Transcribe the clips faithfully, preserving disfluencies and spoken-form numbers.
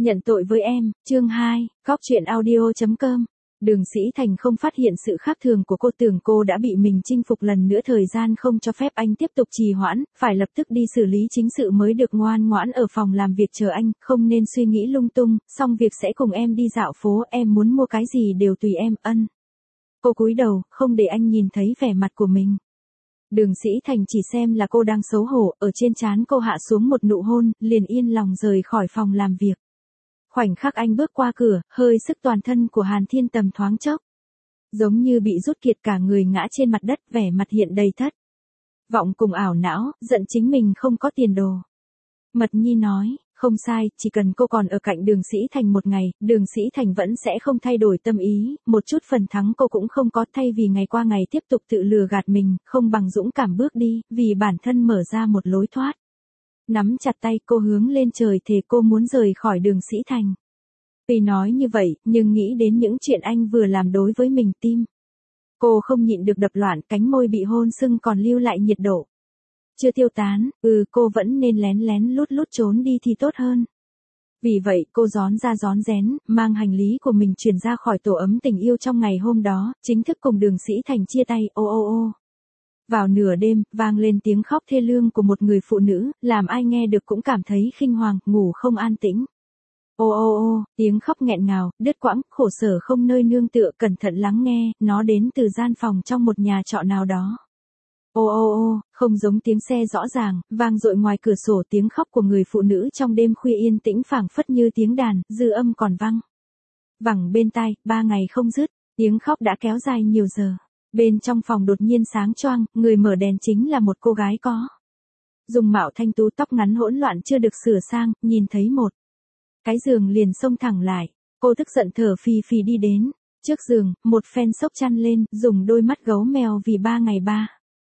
Nhận tội với em, chương hai, Cóc truyện audio chấm com. Đường Sĩ Thành không phát hiện sự khác thường của cô, tưởng cô đã bị mình chinh phục lần nữa, thời gian không cho phép anh tiếp tục trì hoãn, phải lập tức đi xử lý chính sự mới được, ngoan ngoãn ở phòng làm việc chờ anh, không nên suy nghĩ lung tung, xong việc sẽ cùng em đi dạo phố, em muốn mua cái gì đều tùy em, ân. Cô cúi đầu, không để anh nhìn thấy vẻ mặt của mình. Đường Sĩ Thành chỉ xem là cô đang xấu hổ, ở trên trán cô hạ xuống một nụ hôn, liền yên lòng rời khỏi phòng làm việc. Khoảnh khắc anh bước qua cửa, hơi sức toàn thân của Hàn Thiên Tầm thoáng chốc. Giống như bị rút kiệt cả người, ngã trên mặt đất, vẻ mặt hiện đầy thất vọng cùng ảo não, giận chính mình không có tiền đồ. Mật Nhi nói, không sai, chỉ cần cô còn ở cạnh Đường Sĩ Thành một ngày, Đường Sĩ Thành vẫn sẽ không thay đổi tâm ý, một chút phần thắng cô cũng không có, thay vì ngày qua ngày tiếp tục tự lừa gạt mình, không bằng dũng cảm bước đi, vì bản thân mở ra một lối thoát. Nắm chặt tay cô hướng lên trời thề cô muốn rời khỏi Đường Sĩ Thành. Tuy nói như vậy, nhưng nghĩ đến những chuyện anh vừa làm đối với mình, tim cô không nhịn được đập loạn, cánh môi bị hôn sưng còn lưu lại nhiệt độ chưa tiêu tán, ừ cô vẫn nên lén lén lút lút trốn đi thì tốt hơn. Vì vậy cô rón ra rón rén, mang hành lý của mình chuyển ra khỏi tổ ấm tình yêu trong ngày hôm đó, chính thức cùng Đường Sĩ Thành chia tay, ô ô ô. Vào nửa đêm, vang lên tiếng khóc thê lương của một người phụ nữ, làm ai nghe được cũng cảm thấy khinh hoàng, ngủ không an tĩnh. Ô ô ô, tiếng khóc nghẹn ngào, đứt quãng, khổ sở không nơi nương tựa, cẩn thận lắng nghe, nó đến từ gian phòng trong một nhà trọ nào đó. Ô ô ô, không giống tiếng xe rõ ràng, vang dội ngoài cửa sổ, tiếng khóc của người phụ nữ trong đêm khuya yên tĩnh phảng phất như tiếng đàn, dư âm còn vang vẳng bên tai, ba ngày không dứt, tiếng khóc đã kéo dài nhiều giờ. Bên trong phòng đột nhiên sáng choang, người mở đèn chính là một cô gái có dung mạo thanh tú, tóc ngắn hỗn loạn chưa được sửa sang, nhìn thấy một cái giường liền xông thẳng lại. Cô tức giận thở phì phì đi đến trước giường, một phen xốc chăn lên, dùng đôi mắt gấu mèo vì ba ngày ba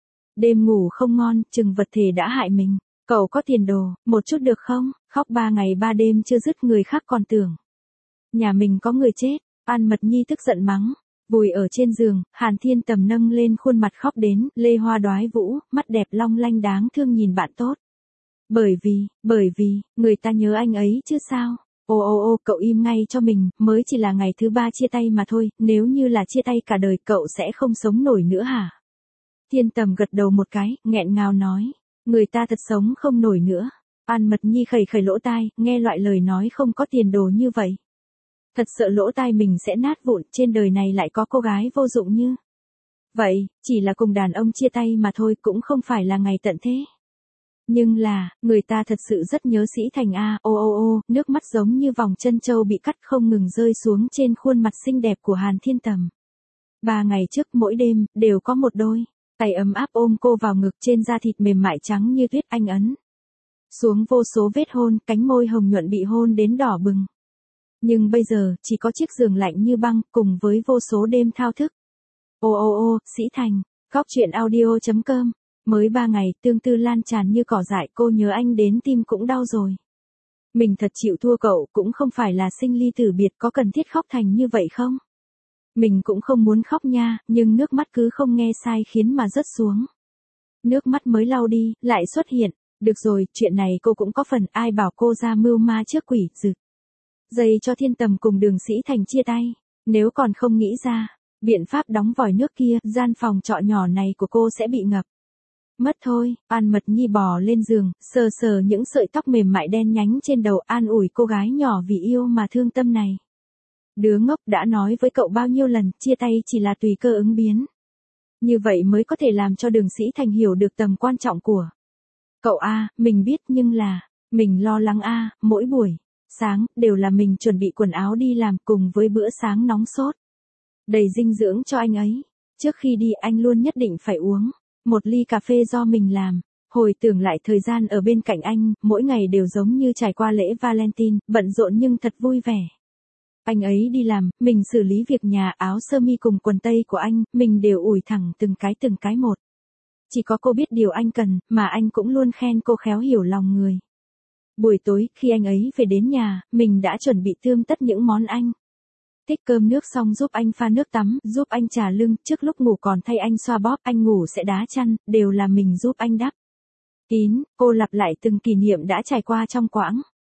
đêm ngủ không ngon, chừng vật thể đã hại mình. Cậu có tiền đồ, một chút được không? Khóc ba ngày ba đêm chưa dứt, người khác còn tưởng nhà mình có người chết. An Mật Nhi tức giận mắng. Vùi ở trên giường, Hàn Thiên Tầm nâng lên khuôn mặt khóc đến, lê hoa đoái vũ, mắt đẹp long lanh đáng thương nhìn bạn tốt. Bởi vì, bởi vì, người ta nhớ anh ấy chứ sao? Ô ô ô, cậu im ngay cho mình, mới chỉ là ngày thứ ba chia tay mà thôi, nếu như là chia tay cả đời cậu sẽ không sống nổi nữa hả? Thiên Tầm gật đầu một cái, nghẹn ngào nói, người ta thật sống không nổi nữa. An Mật Nhi khẩy khẩy lỗ tai, nghe loại lời nói không có tiền đồ như vậy. Thật sợ lỗ tai mình sẽ nát vụn, trên đời này lại có cô gái vô dụng như vậy, chỉ là cùng đàn ông chia tay mà thôi, cũng không phải là ngày tận thế. Nhưng là, người ta thật sự rất nhớ Sĩ Thành a, ô ô ô, nước mắt giống như vòng chân châu bị cắt không ngừng rơi xuống trên khuôn mặt xinh đẹp của Hàn Thiên Tầm. Ba ngày trước mỗi đêm, đều có một đôi tay ấm áp ôm cô vào ngực, trên da thịt mềm mại trắng như tuyết, anh ấn xuống vô số vết hôn, cánh môi hồng nhuận bị hôn đến đỏ bừng. Nhưng bây giờ, chỉ có chiếc giường lạnh như băng, cùng với vô số đêm thao thức. Ô ô ô, Sĩ Thành, Cóc truyện audio chấm com. Mới ba ngày, tương tư lan tràn như cỏ dại, cô nhớ anh đến tim cũng đau rồi. Mình thật chịu thua cậu, cũng không phải là sinh ly tử biệt, có cần thiết khóc thành như vậy không? Mình cũng không muốn khóc nha, nhưng nước mắt cứ không nghe sai khiến mà rớt xuống. Nước mắt mới lau đi, lại xuất hiện. Được rồi, chuyện này cô cũng có phần, ai bảo cô ra mưu ma trước quỷ, rực dây cho Thiên Tầm cùng Đường Sĩ Thành chia tay. Nếu còn không nghĩ ra biện pháp đóng vòi nước kia, gian phòng trọ nhỏ này của cô sẽ bị ngập mất thôi. An Mật Nhi bò lên giường, sờ sờ những sợi tóc mềm mại đen nhánh trên đầu, an ủi cô gái nhỏ vì yêu mà thương tâm này. Đứa ngốc, đã nói với cậu bao nhiêu lần, chia tay chỉ là tùy cơ ứng biến. Như vậy mới có thể làm cho Đường Sĩ Thành hiểu được tầm quan trọng của cậu a, mình biết, nhưng là mình lo lắng a, mỗi buổi sáng đều là mình chuẩn bị quần áo đi làm, cùng với bữa sáng nóng sốt đầy dinh dưỡng cho anh ấy. Trước khi đi anh luôn nhất định phải uống một ly cà phê do mình làm. Hồi tưởng lại thời gian ở bên cạnh anh, mỗi ngày đều giống như trải qua lễ Valentine, bận rộn nhưng thật vui vẻ. Anh ấy đi làm, mình xử lý việc nhà, áo sơ mi cùng quần tây của anh, mình đều ủi thẳng từng cái từng cái một. Chỉ có cô biết điều anh cần, mà anh cũng luôn khen cô khéo hiểu lòng người. Buổi tối, khi anh ấy về đến nhà, mình đã chuẩn bị tươm tất những món anh thích, cơm nước xong giúp anh pha nước tắm, giúp anh chà lưng, trước lúc ngủ còn thay anh xoa bóp, anh ngủ sẽ đá chăn, đều là mình giúp anh đắp kín. Cô lặp lại từng kỷ niệm đã trải qua trong quãng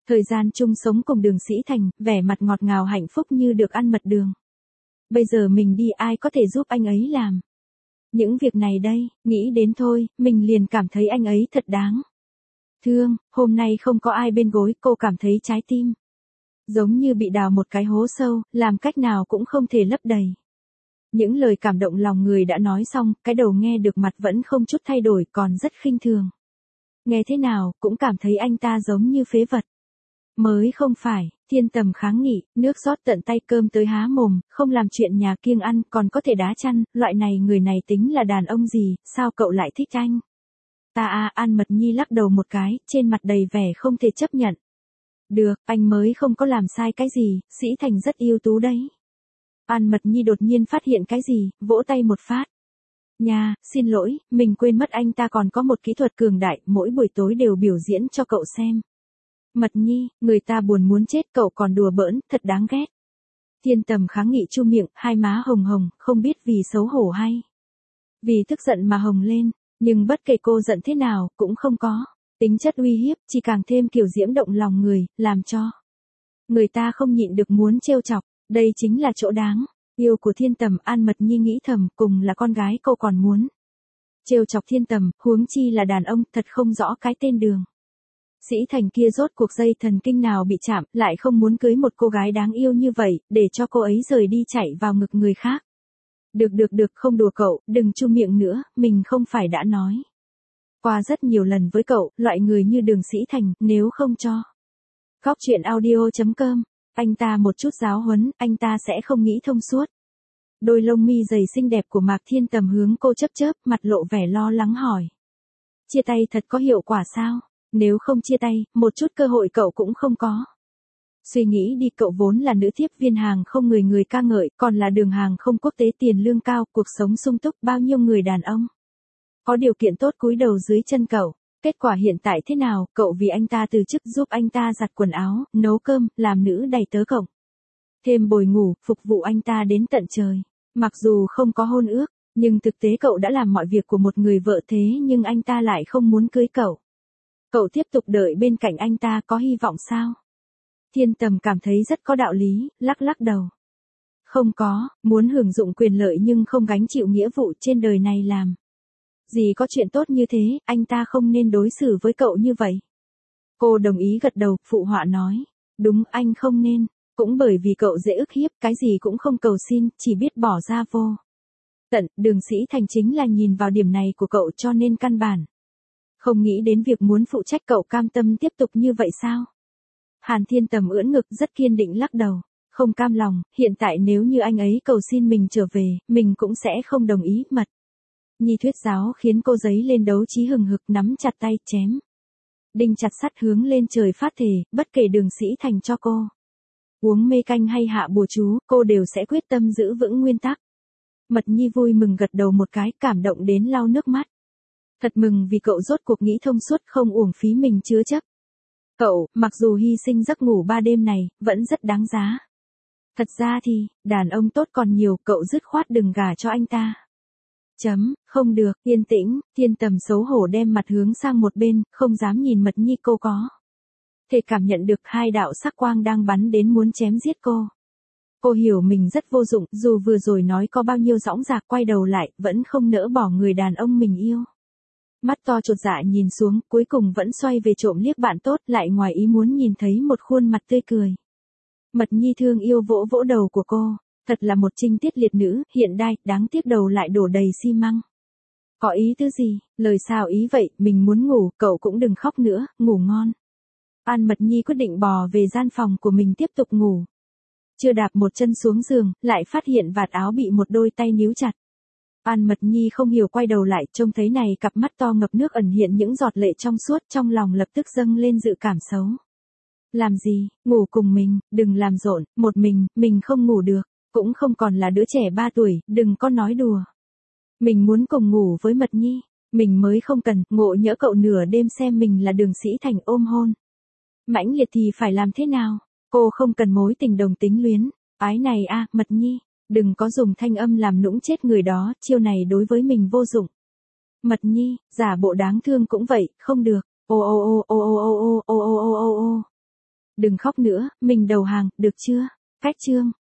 Thời gian chung sống cùng Đường Sĩ Thành, vẻ mặt ngọt ngào hạnh phúc như được ăn mật đường. Bây giờ mình đi ai có thể giúp anh ấy làm? Những việc này đây, nghĩ đến thôi, mình liền cảm thấy anh ấy thật đáng thương. Hôm nay không có ai bên gối, cô cảm thấy trái tim giống như bị đào một cái hố sâu, làm cách nào cũng không thể lấp đầy. Những lời cảm động lòng người đã nói xong, cái đầu nghe được mặt vẫn không chút thay đổi, còn rất khinh thường. Nghe thế nào, cũng cảm thấy anh ta giống như phế vật. Mới không phải, Thiên Tầm kháng nghị, nước rót tận tay cơm tới há mồm, không làm chuyện nhà kiêng ăn, còn có thể đá chăn, loại này người này tính là đàn ông gì, sao cậu lại thích anh? Ta à, An Mật Nhi lắc đầu một cái, trên mặt đầy vẻ không thể chấp nhận. Được, anh mới không có làm sai cái gì, Sĩ Thành rất ưu tú đấy. An Mật Nhi đột nhiên phát hiện cái gì, vỗ tay một phát. Nha, xin lỗi, mình quên mất anh ta còn có một kỹ thuật cường đại, mỗi buổi tối đều biểu diễn cho cậu xem. Mật Nhi, người ta buồn muốn chết, cậu còn đùa bỡn, thật đáng ghét. Thiên Tầm kháng nghị chu miệng, hai má hồng hồng, không biết vì xấu hổ hay vì tức giận mà hồng lên, nhưng bất kể cô giận thế nào, cũng không có tính chất uy hiếp, chỉ càng thêm kiểu diễm động lòng người, làm cho người ta không nhịn được muốn trêu chọc. Đây chính là chỗ đáng yêu của Thiên Tầm. An Mật Nhi nghĩ thầm, cùng là con gái cô còn muốn trêu chọc Thiên Tầm, huống chi là đàn ông, thật không rõ cái tên Đường Sĩ Thành kia rốt cuộc dây thần kinh nào bị chạm, lại không muốn cưới một cô gái đáng yêu như vậy, để cho cô ấy rời đi chạy vào ngực người khác. Được được được, không đùa cậu, đừng chu miệng nữa, mình không phải đã nói qua rất nhiều lần với cậu, loại người như Đường Sĩ Thành, nếu không cho Góc Chuyện Audio chấm com, anh ta một chút giáo huấn, anh ta sẽ không nghĩ thông suốt. Đôi lông mi dày xinh đẹp của Mạc Thiên Tầm hướng cô chớp chớp, mặt lộ vẻ lo lắng hỏi. Chia tay thật có hiệu quả sao? Nếu không chia tay, một chút cơ hội cậu cũng không có. Suy nghĩ đi, cậu vốn là nữ tiếp viên hàng không người người ca ngợi, còn là đường hàng không quốc tế tiền lương cao, cuộc sống sung túc, bao nhiêu người đàn ông có điều kiện tốt cúi đầu dưới chân cậu. Kết quả hiện tại thế nào, cậu vì anh ta từ chức giúp anh ta giặt quần áo, nấu cơm, làm nữ đầy tớ cổng. Thêm bồi ngủ, phục vụ anh ta đến tận trời. Mặc dù không có hôn ước, nhưng thực tế cậu đã làm mọi việc của một người vợ, thế nhưng anh ta lại không muốn cưới cậu. Cậu tiếp tục đợi bên cạnh anh ta có hy vọng sao? Thiên Tầm cảm thấy rất có đạo lý, lắc lắc đầu. Không có, muốn hưởng dụng quyền lợi nhưng không gánh chịu nghĩa vụ trên đời này làm gì có chuyện tốt như thế, anh ta không nên đối xử với cậu như vậy. Cô đồng ý gật đầu, phụ họa nói. Đúng, anh không nên, cũng bởi vì cậu dễ ức hiếp, cái gì cũng không cầu xin, chỉ biết bỏ ra vô tận. Đường Sĩ Thành chính là nhìn vào điểm này của cậu cho nên căn bản không nghĩ đến việc muốn phụ trách. Cậu cam tâm tiếp tục như vậy sao? Hàn Thiên Tầm ưỡn ngực rất kiên định lắc đầu. Không cam lòng, hiện tại nếu như anh ấy cầu xin mình trở về, mình cũng sẽ không đồng ý. Mật Nhi thuyết giáo khiến cô giấy lên đấu trí hừng hực, nắm chặt tay, chém đinh chặt sắt hướng lên trời phát thề, bất kể Đường Sĩ Thành cho cô uống mê canh hay hạ bùa chú, cô đều sẽ quyết tâm giữ vững nguyên tắc. Mật Nhi vui mừng gật đầu một cái, cảm động đến lau nước mắt. Thật mừng vì cậu rốt cuộc nghĩ thông suốt, không uổng phí mình chứa chấp. Cậu, mặc dù hy sinh giấc ngủ ba đêm này, vẫn rất đáng giá. Thật ra thì, đàn ông tốt còn nhiều, cậu dứt khoát đừng gả cho anh ta. Chấm, không được, yên tĩnh. Thiên Tầm xấu hổ đem mặt hướng sang một bên, không dám nhìn Mật Nhi. Cô có thể cảm nhận được hai đạo sắc quang đang bắn đến muốn chém giết cô. Cô hiểu mình rất vô dụng, dù vừa rồi nói có bao nhiêu dõng dạc, quay đầu lại, vẫn không nỡ bỏ người đàn ông mình yêu. Mắt to chột dạ nhìn xuống, cuối cùng vẫn xoay về trộm liếc bạn tốt, lại ngoài ý muốn nhìn thấy một khuôn mặt tươi cười. Mật Nhi thương yêu vỗ vỗ đầu của cô. Thật là một trinh tiết liệt nữ, hiện đại, đáng tiếc đầu lại đổ đầy xi măng. Có ý tứ gì? Lời sao ý vậy, mình muốn ngủ, cậu cũng đừng khóc nữa, ngủ ngon. An Mật Nhi quyết định bò về gian phòng của mình tiếp tục ngủ. Chưa đạp một chân xuống giường, lại phát hiện vạt áo bị một đôi tay níu chặt. An Mật Nhi không hiểu quay đầu lại, trông thấy này cặp mắt to ngập nước ẩn hiện những giọt lệ trong suốt, trong lòng lập tức dâng lên dự cảm xấu. Làm gì, ngủ cùng mình, đừng làm rộn, một mình, mình không ngủ được. Cũng không còn là đứa trẻ ba tuổi, đừng có nói đùa. Mình muốn cùng ngủ với Mật Nhi, mình mới không cần, ngộ nhỡ cậu nửa đêm xem mình là Đường Sĩ Thành ôm hôn mãnh liệt thì phải làm thế nào? Cô không cần mối tình đồng tính luyến, ái này a, Mật Nhi, đừng có dùng thanh âm làm nũng chết người đó, chiêu này đối với mình vô dụng. Mật Nhi, giả bộ đáng thương cũng vậy, không được. Ô ô ô ô ô ô ô ô ô ô ô ô. Đừng khóc nữa, mình đầu hàng, được chưa? Phét chương.